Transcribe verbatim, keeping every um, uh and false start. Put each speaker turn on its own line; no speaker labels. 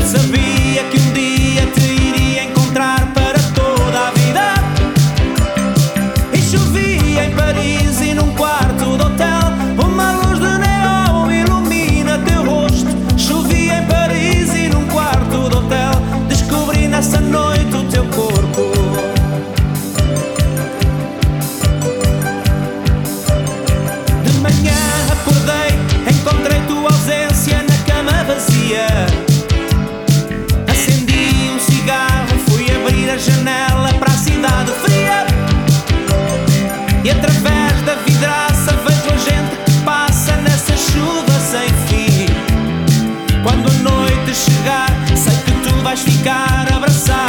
Sabia que um dia te iria encontrar para toda a vida. E chovia em Paris e num quarto de hotel, uma luz de neon ilumina teu rosto. Chovia em Paris e num quarto de hotel, descobri nessa noite o teu corpo. De manhã acordei, encontrei tua ausência na cama vazia. Acendi um cigarro, fui abrir a janela para a cidade fria. E através da vidraça vejo a gente que passa nessa chuva sem fim. Quando a noite chegar, sei que tu vais ficar abraçado